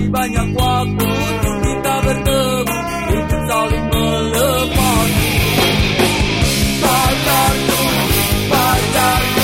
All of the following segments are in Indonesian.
banyak waktu untuk kita bertemu, untuk saling melepas. Pacarku, pacarku,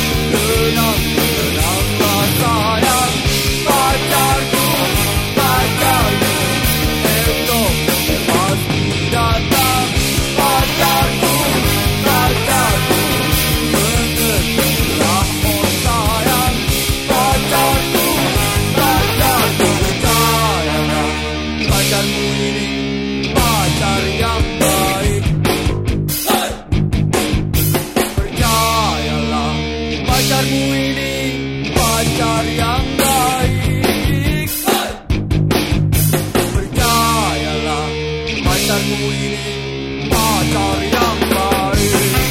tenanglah sayang. Pacarku, pacarku, esok pasti datang. Pacarku, pacarku, mengertilah oh sayang. Pacarku, pacarku, percayalah, pacarmu ini pacar yang baik. Percayalah, pacarmu ini pacar yang baik. Percayalah, pacarmu ini pacar yang baik.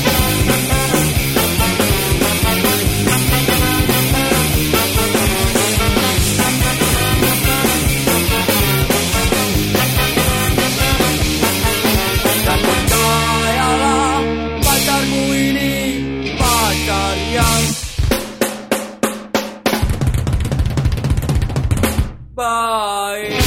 Dan percayalah, pacarmu ini pacar yang baik.